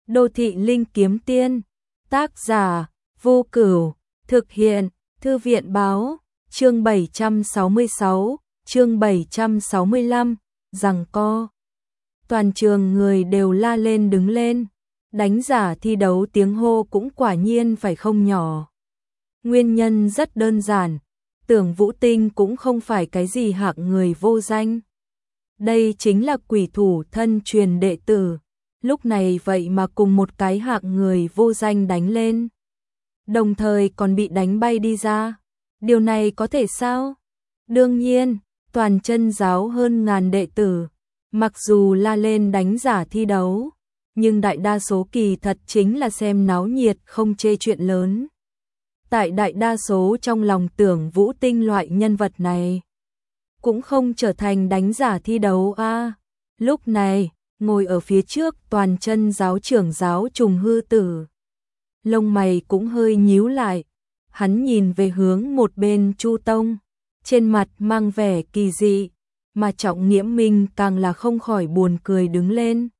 Đô thị linh kiếm tiên, tác giả, Vô Cửu, thực hiện, Thư viện báo, chương 766, chương 765, giằng co. Toàn trường người đều la lên đứng lên, đánh giả thi đấu tiếng hô cũng quả nhiên phải không nhỏ. Nguyên nhân rất đơn giản, Tưởng Vũ Tinh cũng không phải cái gì hạng người vô danh. Đây chính là quỷ thủ thân truyền đệ tử, lúc này vậy mà cùng một cái hạng người vô danh đánh lên. Đồng thời còn bị đánh bay đi ra. Điều này có thể sao? Đương nhiên, toàn chân giáo hơn ngàn đệ tử, mặc dù la lên đánh giả thi đấu, nhưng đại đa số kỳ thật chính là xem náo nhiệt không chê chuyện lớn. Tại đại đa số trong lòng Tưởng Vũ Tinh loại nhân vật này, cũng không trở thành đánh giả thi đấu a. Lúc này, ngồi ở phía trước toàn chân giáo trưởng giáo Trùng Hư Tử. Lông mày cũng hơi nhíu lại, hắn nhìn về hướng một bên Chu Tông, trên mặt mang vẻ kỳ dị, mà Trọng Nghiễm Minh càng là không khỏi buồn cười đứng lên.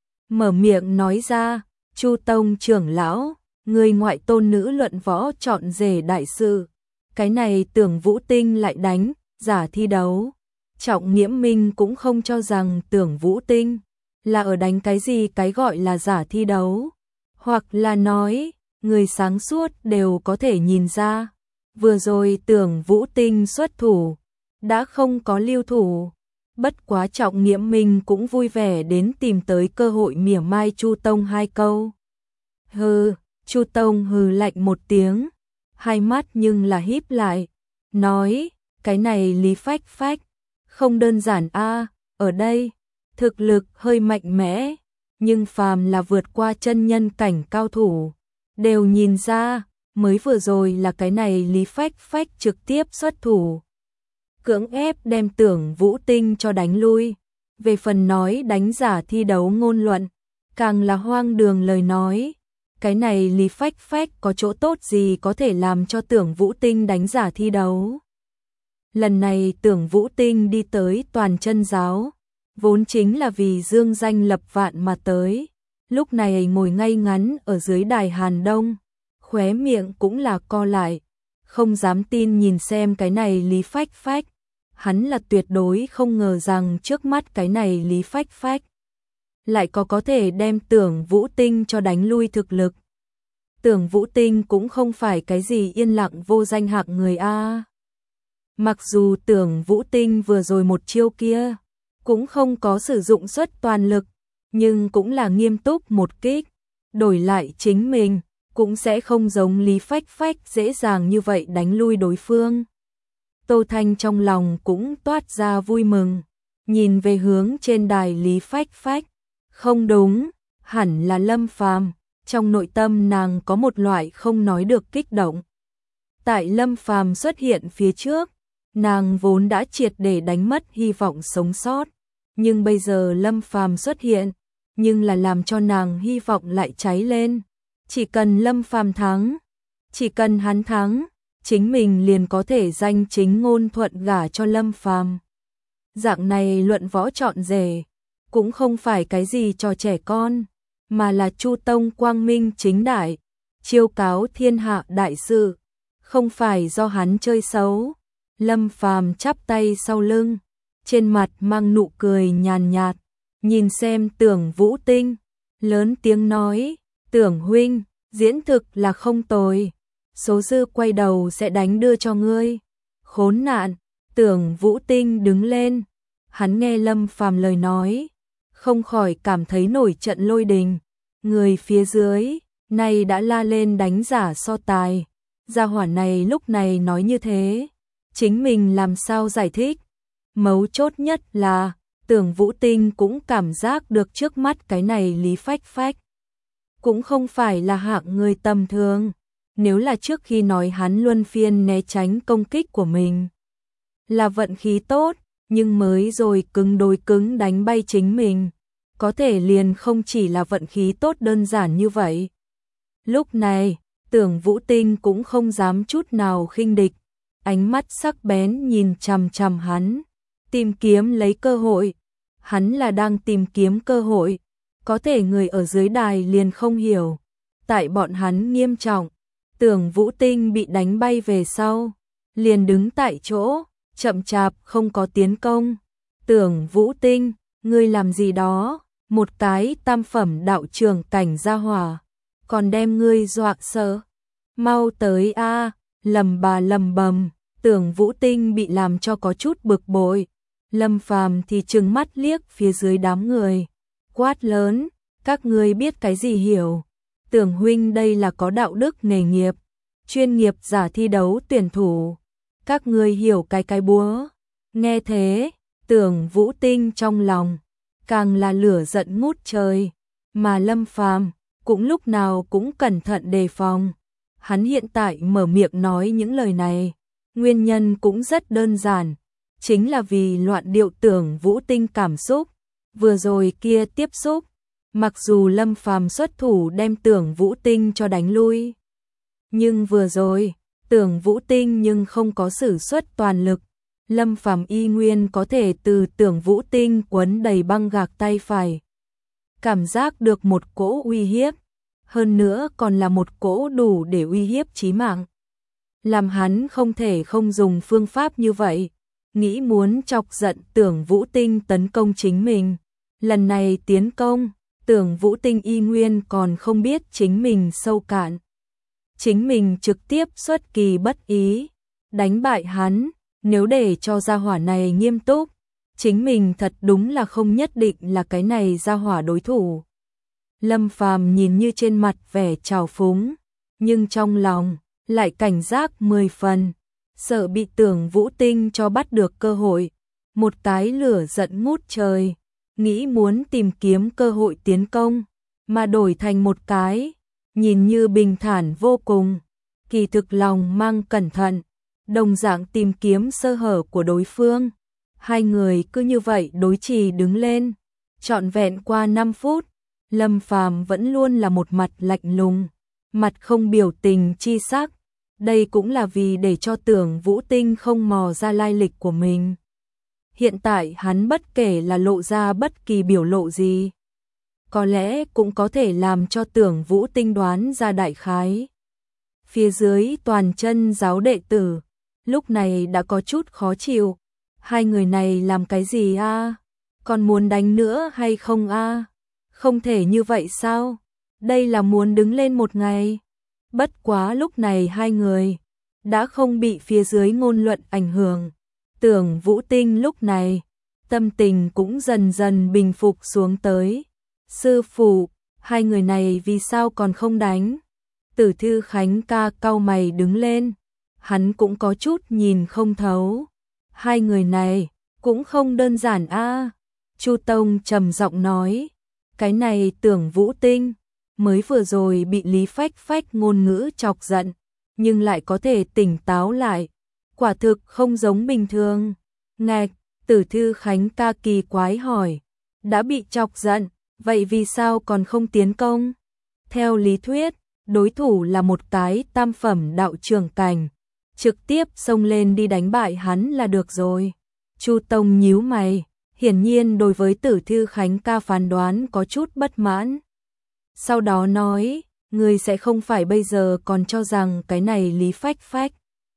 Mở miệng nói ra, Chu Tông trưởng lão, người ngoại tôn nữ luận võ chọn rể đại sự, cái này Tưởng Vũ Tinh lại đánh, giả thi đấu. Trọng Nghiễm Minh cũng không cho rằng Tưởng Vũ Tinh là ở đánh cái gì cái gọi là giả thi đấu, hoặc là nói, người sáng suốt đều có thể nhìn ra, vừa rồi Tưởng Vũ Tinh xuất thủ, đã không có lưu thủ. Bất quá Trọng Nghiễm Minh cũng vui vẻ đến tìm tới cơ hội mỉa mai Chu Tông hai câu. Hừ, Chu Tông hừ lạnh một tiếng, hai mắt nhưng là híp lại, nói, cái này Lý Phách Phách, không đơn giản a, ở đây, thực lực hơi mạnh mẽ, nhưng phàm là vượt qua chân nhân cảnh cao thủ, đều nhìn ra, mới vừa rồi là cái này Lý Phách Phách trực tiếp xuất thủ. Cưỡng ép đem Tưởng Vũ Tinh cho đánh lui, về phần nói đánh giả thi đấu ngôn luận, càng là hoang đường lời nói. Cái này Lý Phách Phách có chỗ tốt gì có thể làm cho Tưởng Vũ Tinh đánh giả thi đấu. Lần này Tưởng Vũ Tinh đi tới toàn chân giáo, vốn chính là vì dương danh lập vạn mà tới. Lúc này ngồi ngay ngắn ở dưới đài Hàn Đông, khóe miệng cũng là co lại, không dám tin nhìn xem cái này Lý Phách Phách. Hắn là tuyệt đối không ngờ rằng trước mắt cái này Lý Phách Phách lại có thể đem Tưởng Vũ Tinh cho đánh lui thực lực. Tưởng Vũ Tinh cũng không phải cái gì yên lặng vô danh hạng người a. Mặc dù Tưởng Vũ Tinh vừa rồi một chiêu kia cũng không có sử dụng suất toàn lực, nhưng cũng là nghiêm túc một kích, đổi lại chính mình cũng sẽ không giống Lý Phách Phách dễ dàng như vậy đánh lui đối phương. Tô Thanh trong lòng cũng toát ra vui mừng, nhìn về hướng trên đài Lý Phách Phách, không đúng, hẳn là Lâm Phàm. Trong nội tâm nàng có một loại không nói được kích động. Tại Lâm Phàm xuất hiện phía trước, nàng vốn đã triệt để đánh mất hy vọng sống sót, nhưng bây giờ Lâm Phàm xuất hiện, nhưng là làm cho nàng hy vọng lại cháy lên. Chỉ cần Lâm Phàm thắng, chỉ cần hắn thắng, chính mình liền có thể danh chính ngôn thuận gả cho Lâm Phàm. Dạng này luận võ chọn rể, cũng không phải cái gì cho trẻ con, mà là Chu Tông quang minh chính đại, chiêu cáo thiên hạ đại sự, không phải do hắn chơi xấu. Lâm Phàm chắp tay sau lưng, trên mặt mang nụ cười nhàn nhạt, nhìn xem Tưởng Vũ Tinh, lớn tiếng nói, Tưởng huynh, diễn thực là không tồi, số dư quay đầu sẽ đánh đưa cho ngươi. Khốn nạn, Tưởng Vũ Tinh đứng lên, hắn nghe Lâm Phàm lời nói, không khỏi cảm thấy nổi trận lôi đình. Người phía dưới này đã la lên đánh giả so tài, gia hỏa này lúc này nói như thế, chính mình làm sao giải thích? Mấu chốt nhất là Tưởng Vũ Tinh cũng cảm giác được trước mắt cái này Lý Phách Phách cũng không phải là hạng người tầm thường. Nếu là trước khi nói hắn luân phiên né tránh công kích của mình là vận khí tốt, nhưng mới rồi cứng đối cứng đánh bay chính mình, có thể liền không chỉ là vận khí tốt đơn giản như vậy. Lúc này, Tưởng Vũ Tinh cũng không dám chút nào khinh địch, ánh mắt sắc bén nhìn chằm chằm hắn, tìm kiếm lấy cơ hội. Hắn là đang tìm kiếm cơ hội, có thể người ở dưới đài liền không hiểu. Tại bọn hắn nghiêm trọng, Tưởng Vũ Tinh bị đánh bay về sau, liền đứng tại chỗ, chậm chạp không có tiến công. Tưởng Vũ Tinh, ngươi làm gì đó? Một cái tam phẩm đạo trường cảnh gia hỏa, còn đem ngươi dọa sợ. Mau tới a, lầm bà lầm bầm. Tưởng Vũ Tinh bị làm cho có chút bực bội. Lâm Phàm thì trừng mắt liếc phía dưới đám người, quát lớn, các ngươi biết cái gì hiểu? Tưởng huynh đây là có đạo đức nghề nghiệp, chuyên nghiệp giả thi đấu tuyển thủ, các ngươi hiểu cái búa. Nghe thế, Tưởng Vũ Tinh trong lòng càng là lửa giận ngút trời, mà Lâm Phàm cũng lúc nào cũng cẩn thận đề phòng. Hắn hiện tại mở miệng nói những lời này, nguyên nhân cũng rất đơn giản, chính là vì loạn điệu Tưởng Vũ Tinh cảm xúc. Vừa rồi kia tiếp xúc, mặc dù Lâm Phàm xuất thủ đem Tưởng Vũ Tinh cho đánh lui, nhưng vừa rồi, Tưởng Vũ Tinh nhưng không có sử xuất toàn lực. Lâm Phàm y nguyên có thể từ Tưởng Vũ Tinh quấn đầy băng gạc tay phải, cảm giác được một cỗ uy hiếp, hơn nữa còn là một cỗ đủ để uy hiếp chí mạng. Làm hắn không thể không dùng phương pháp như vậy, nghĩ muốn chọc giận Tưởng Vũ Tinh tấn công chính mình. Lần này tiến công, Tưởng Vũ Tinh y nguyên còn không biết chính mình sâu cạn. Chính mình trực tiếp xuất kỳ bất ý, đánh bại hắn, nếu để cho gia hỏa này nghiêm túc, chính mình thật đúng là không nhất định là cái này gia hỏa đối thủ. Lâm Phàm nhìn như trên mặt vẻ trào phúng, nhưng trong lòng lại cảnh giác 10 phần, sợ bị Tưởng Vũ Tinh cho bắt được cơ hội. Một cái lửa giận ngút trời, nghĩ muốn tìm kiếm cơ hội tiến công, mà đổi thành một cái nhìn như bình thản vô cùng, kỳ thực lòng mang cẩn thận, đồng dạng tìm kiếm sơ hở của đối phương. Hai người cứ như vậy đối trì đứng lên, trọn vẹn qua 5 phút, Lâm Phàm vẫn luôn là một mặt lạnh lùng, mặt không biểu tình chi sắc. Đây cũng là vì để cho Tưởng Vũ Tinh không mò ra lai lịch của mình. Hiện tại hắn bất kể là lộ ra bất kỳ biểu lộ gì, có lẽ cũng có thể làm cho Tưởng Vũ Tinh đoán ra đại khái. Phía dưới toàn chân giáo đệ tử, lúc này đã có chút khó chịu. Hai người này làm cái gì a? Còn muốn đánh nữa hay không a? Không thể như vậy sao? Đây là muốn đứng lên một ngày. Bất quá lúc này hai người đã không bị phía dưới ngôn luận ảnh hưởng. Tưởng Vũ Tinh lúc này, tâm tình cũng dần dần bình phục xuống tới. Sư phụ, hai người này vì sao còn không đánh? Tử Thư Khánh ca cau mày đứng lên, hắn cũng có chút nhìn không thấu. Hai người này cũng không đơn giản a. Chu Tông trầm giọng nói, cái này Tưởng Vũ Tinh mới vừa rồi bị Lý Phách Phách ngôn ngữ chọc giận, nhưng lại có thể tỉnh táo lại, quả thực không giống bình thường. Ngạch, Tử Thư Khánh ca kỳ quái hỏi, đã bị chọc giận, vậy vì sao còn không tiến công? Theo lý thuyết, đối thủ là một cái tam phẩm đạo trường cảnh, trực tiếp xông lên đi đánh bại hắn là được rồi. Chu Tông nhíu mày, hiển nhiên đối với Tử Thư Khánh ca phán đoán có chút bất mãn. Sau đó nói, ngươi sẽ không phải bây giờ còn cho rằng cái này Lý Phách Phách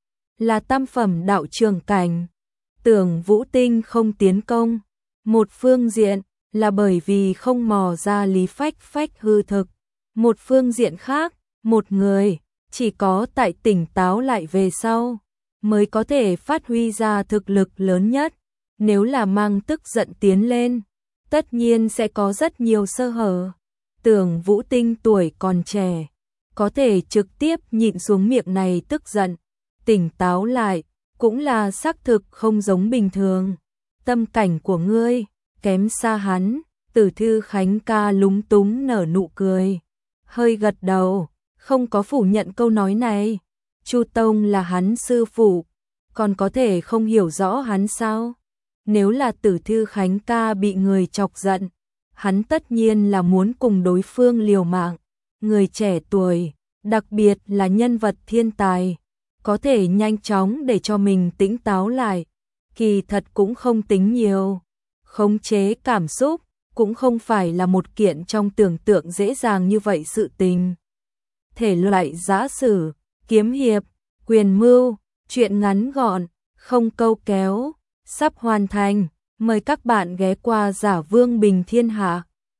là tam phẩm đạo trường cảnh. Tưởng Vũ Tinh không tiến công, một phương diện là bởi vì không mò ra Lý Phách Phách hư thực, một phương diện khác, một người chỉ có tại tỉnh táo lại về sau mới có thể phát huy ra thực lực lớn nhất. Nếu là mang tức giận tiến lên, tất nhiên sẽ có rất nhiều sơ hở. Tưởng Vũ Tinh tuổi còn trẻ, có thể trực tiếp nhịn xuống miệng này tức giận, tỉnh táo lại, cũng là xác thực không giống bình thường. Tâm cảnh của ngươi kém xa hắn. Tử Thư Khánh ca lúng túng nở nụ cười, hơi gật đầu, không có phủ nhận câu nói này. Chu Tông là hắn sư phụ, còn có thể không hiểu rõ hắn sao? Nếu là Tử Thư Khánh ca bị người chọc giận, hắn tất nhiên là muốn cùng đối phương liều mạng. Người trẻ tuổi, đặc biệt là nhân vật thiên tài, có thể nhanh chóng để cho mình tỉnh táo lại, kỳ thật cũng không tính nhiều. Khống chế cảm xúc, cũng không phải là một kiện trong tưởng tượng dễ dàng như vậy sự tình. Thể loại giã sử, kiếm hiệp, quyền mưu, truyện ngắn gọn, không câu kéo, sắp hoàn thành. Mời các bạn ghé qua Giả Vương Bình Thiên Hạ.